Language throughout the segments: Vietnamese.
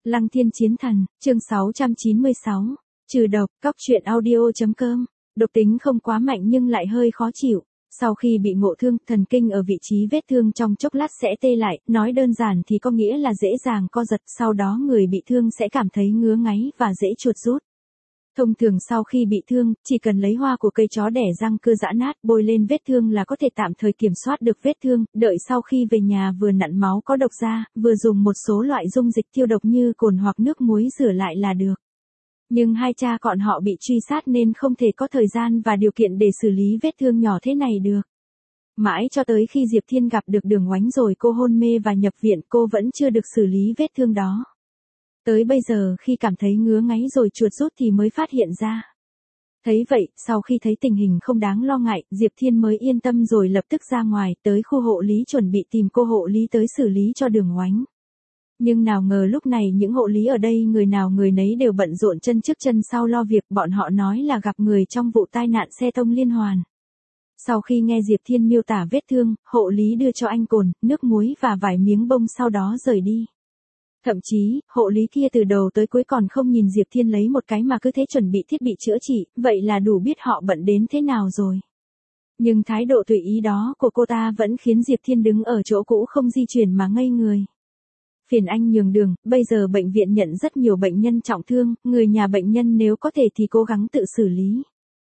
Lăng Thiên Chiến Thần, chương 696, trừ độc, cóc truyện audio.com, độc tính không quá mạnh nhưng lại hơi khó chịu. Sau khi bị ngộ thương, thần kinh ở vị trí vết thương trong chốc lát sẽ tê lại, nói đơn giản thì có nghĩa là dễ dàng co giật, sau đó người bị thương sẽ cảm thấy ngứa ngáy và dễ chuột rút. Thông thường sau khi bị thương, chỉ cần lấy hoa của cây chó đẻ răng cưa giã nát bôi lên vết thương là có thể tạm thời kiểm soát được vết thương, đợi sau khi về nhà vừa nặn máu có độc ra, vừa dùng một số loại dung dịch tiêu độc như cồn hoặc nước muối rửa lại là được. Nhưng hai cha con họ bị truy sát nên không thể có thời gian và điều kiện để xử lý vết thương nhỏ thế này được. Mãi cho tới khi Diệp Thiên gặp được Đường Oánh rồi cô hôn mê và nhập viện, cô vẫn chưa được xử lý vết thương đó. Tới bây giờ khi cảm thấy ngứa ngáy rồi chuột rút thì mới phát hiện ra. Thấy vậy, sau khi thấy tình hình không đáng lo ngại, Diệp Thiên mới yên tâm rồi lập tức ra ngoài, tới khu hộ lý chuẩn bị tìm cô hộ lý tới xử lý cho Đường Oánh. Nhưng nào ngờ lúc này những hộ lý ở đây người nào người nấy đều bận rộn chân trước chân sau lo việc, bọn họ nói là gặp người trong vụ tai nạn xe tông liên hoàn. Sau khi nghe Diệp Thiên miêu tả vết thương, hộ lý đưa cho anh cồn, nước muối và vài miếng bông sau đó rời đi. Thậm chí, hộ lý kia từ đầu tới cuối còn không nhìn Diệp Thiên lấy một cái mà cứ thế chuẩn bị thiết bị chữa trị, vậy là đủ biết họ bận đến thế nào rồi. Nhưng thái độ tùy ý đó của cô ta vẫn khiến Diệp Thiên đứng ở chỗ cũ không di chuyển mà ngây người. Phiền anh nhường đường, bây giờ bệnh viện nhận rất nhiều bệnh nhân trọng thương, người nhà bệnh nhân nếu có thể thì cố gắng tự xử lý.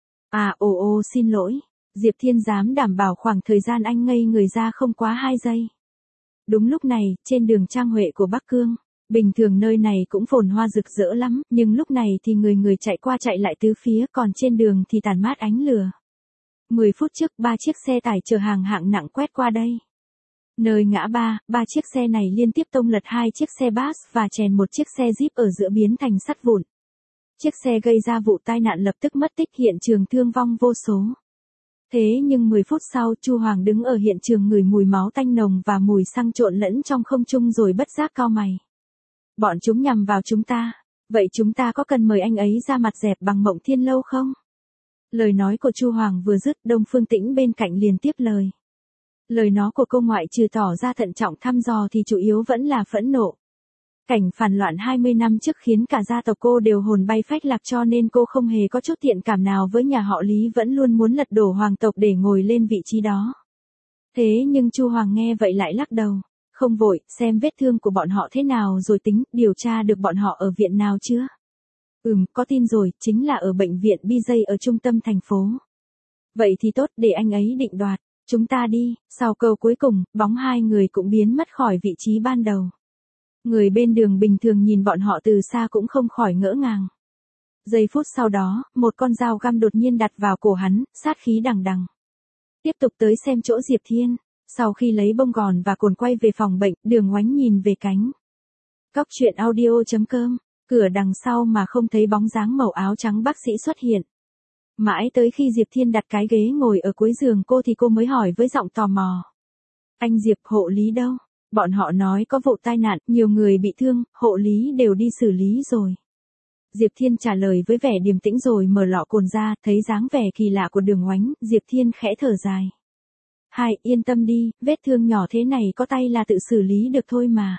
Xin lỗi. Diệp Thiên dám đảm bảo khoảng thời gian anh ngây người ra không quá 2 giây. Đúng lúc này, trên đường Trang Huệ của Bắc Cương, bình thường nơi này cũng phồn hoa rực rỡ lắm, nhưng lúc này thì người chạy qua chạy lại tứ phía, còn trên đường thì tàn mát ánh lửa. 10 phút trước, 3 chiếc xe tải chở hàng hạng nặng quét qua đây. Nơi ngã ba, 3 chiếc xe này liên tiếp tông lật 2 chiếc xe bus và chèn một chiếc xe Jeep ở giữa biến thành sắt vụn. Chiếc xe gây ra vụ tai nạn lập tức mất tích, hiện trường thương vong vô số. Thế nhưng 10 phút sau, Chu Hoàng đứng ở hiện trường ngửi mùi máu tanh nồng và mùi xăng trộn lẫn trong không trung rồi bất giác cau mày. Bọn chúng nhằm vào chúng ta, vậy chúng ta có cần mời anh ấy ra mặt dẹp bằng Mộng Thiên Lâu không? Lời nói của Chu Hoàng vừa dứt, Đông Phương Tĩnh bên cạnh liền tiếp lời. Lời nói của cô ngoại trừ tỏ ra thận trọng thăm dò thì chủ yếu vẫn là phẫn nộ. Cảnh phản loạn 20 năm trước khiến cả gia tộc cô đều hồn bay phách lạc, cho nên cô không hề có chút thiện cảm nào với nhà họ Lý, vẫn luôn muốn lật đổ hoàng tộc để ngồi lên vị trí đó. Thế nhưng Chu Hoàng nghe vậy lại lắc đầu. Không vội, xem vết thương của bọn họ thế nào rồi tính, điều tra được bọn họ ở viện nào chưa? Có tin rồi, chính là ở bệnh viện BJ ở trung tâm thành phố. Vậy thì tốt, để anh ấy định đoạt. Chúng ta đi. Sau câu cuối cùng, bóng hai người cũng biến mất khỏi vị trí ban đầu. Người bên đường bình thường nhìn bọn họ từ xa cũng không khỏi ngỡ ngàng. Giây phút sau đó, một con dao găm đột nhiên đặt vào cổ hắn, sát khí đằng đằng. Tiếp tục tới xem chỗ Diệp Thiên. Sau khi lấy bông gòn và cồn quay về phòng bệnh, Đường Oánh nhìn về cánh cóc truyện audio.com, cửa đằng sau mà không thấy bóng dáng màu áo trắng bác sĩ xuất hiện. Mãi tới khi Diệp Thiên đặt cái ghế ngồi ở cuối giường cô thì cô mới hỏi với giọng tò mò. Anh Diệp, hộ lý đâu? Bọn họ nói có vụ tai nạn, nhiều người bị thương, hộ lý đều đi xử lý rồi. Diệp Thiên trả lời với vẻ điềm tĩnh rồi mở lọ cồn ra, thấy dáng vẻ kỳ lạ của Đường Oánh, Diệp Thiên khẽ thở dài. Yên tâm đi, vết thương nhỏ thế này có tay là tự xử lý được thôi mà.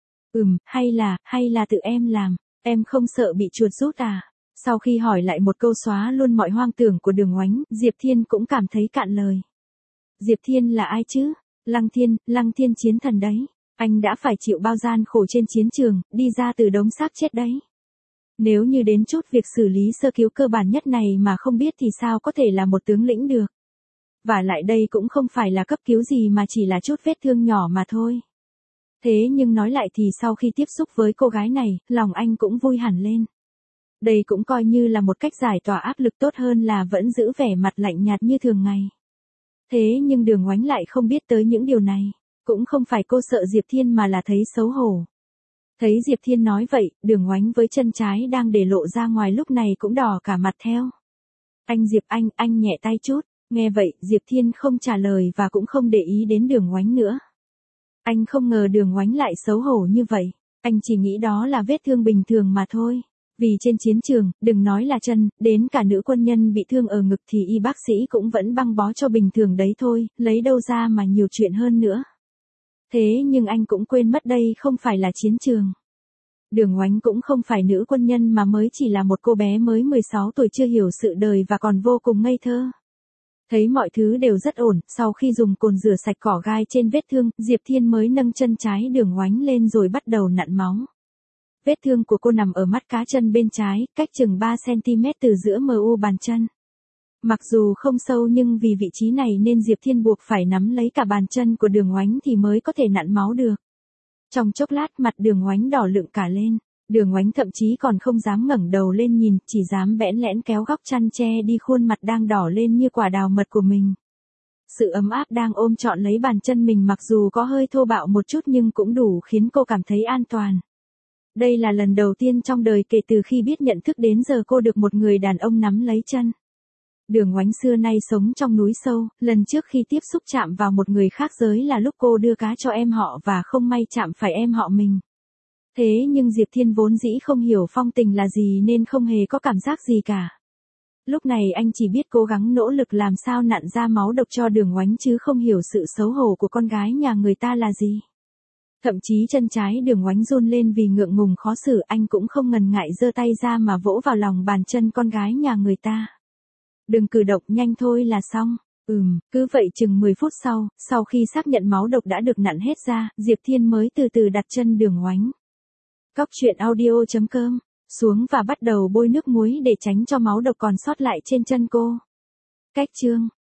Hay là tự em làm, em không sợ bị chuột rút à? Sau khi hỏi lại một câu xóa luôn mọi hoang tưởng của Đường Oánh, Diệp Thiên cũng cảm thấy cạn lời. Diệp Thiên là ai chứ? Lăng Thiên Chiến Thần đấy. Anh đã phải chịu bao gian khổ trên chiến trường, đi ra từ đống xác chết đấy. Nếu như đến chút việc xử lý sơ cứu cơ bản nhất này mà không biết thì sao có thể là một tướng lĩnh được. Và lại đây cũng không phải là cấp cứu gì mà chỉ là chút vết thương nhỏ mà thôi. Thế nhưng nói lại thì sau khi tiếp xúc với cô gái này, lòng anh cũng vui hẳn lên. Đây cũng coi như là một cách giải tỏa áp lực tốt hơn là vẫn giữ vẻ mặt lạnh nhạt như thường ngày. Thế nhưng Đường Oánh lại không biết tới những điều này. Cũng không phải cô sợ Diệp Thiên mà là thấy xấu hổ. Thấy Diệp Thiên nói vậy, Đường Oánh với chân trái đang để lộ ra ngoài lúc này cũng đỏ cả mặt theo. Anh Diệp, anh nhẹ tay chút. Nghe vậy, Diệp Thiên không trả lời và cũng không để ý đến Đường Oánh nữa. Anh không ngờ Đường Oánh lại xấu hổ như vậy. Anh chỉ nghĩ đó là vết thương bình thường mà thôi. Vì trên chiến trường, đừng nói là chân, đến cả nữ quân nhân bị thương ở ngực thì y bác sĩ cũng vẫn băng bó cho bình thường đấy thôi, lấy đâu ra mà nhiều chuyện hơn nữa. Thế nhưng anh cũng quên mất đây không phải là chiến trường. Đường Oánh cũng không phải nữ quân nhân mà mới chỉ là một cô bé mới 16 tuổi chưa hiểu sự đời và còn vô cùng ngây thơ. Thấy mọi thứ đều rất ổn, sau khi dùng cồn rửa sạch cỏ gai trên vết thương, Diệp Thiên mới nâng chân trái Đường Oánh lên rồi bắt đầu nặn máu. Vết thương của cô nằm ở mắt cá chân bên trái, cách chừng 3 cm từ giữa mu bàn chân. Mặc dù không sâu nhưng vì vị trí này nên Diệp Thiên buộc phải nắm lấy cả bàn chân của Đường Oánh thì mới có thể nặn máu được. Trong chốc lát mặt Đường Oánh đỏ lựng cả lên. Đường Oánh thậm chí còn không dám ngẩng đầu lên nhìn, chỉ dám bẽn lẽn kéo góc chăn che đi khuôn mặt đang đỏ lên như quả đào mật của mình. Sự ấm áp đang ôm trọn lấy bàn chân mình mặc dù có hơi thô bạo một chút nhưng cũng đủ khiến cô cảm thấy an toàn. Đây là lần đầu tiên trong đời kể từ khi biết nhận thức đến giờ cô được một người đàn ông nắm lấy chân. Đường Oánh xưa nay sống trong núi sâu, lần trước khi tiếp xúc chạm vào một người khác giới là lúc cô đưa cá cho em họ và không may chạm phải em họ mình. Thế nhưng Diệp Thiên vốn dĩ không hiểu phong tình là gì nên không hề có cảm giác gì cả. Lúc này anh chỉ biết cố gắng nỗ lực làm sao nặn ra máu độc cho Đường Oánh chứ không hiểu sự xấu hổ của con gái nhà người ta là gì. Thậm chí chân trái Đường Oánh run lên vì ngượng ngùng khó xử, anh cũng không ngần ngại giơ tay ra mà vỗ vào lòng bàn chân con gái nhà người ta. Đừng cử động, nhanh thôi là xong. Cứ vậy chừng 10 phút sau khi xác nhận máu độc đã được nặn hết ra, Diệp Thiên mới từ từ đặt chân Đường Oánh. Cóc truyện audio.com xuống và bắt đầu bôi nước muối để tránh cho máu độc còn sót lại trên chân cô. Cách chương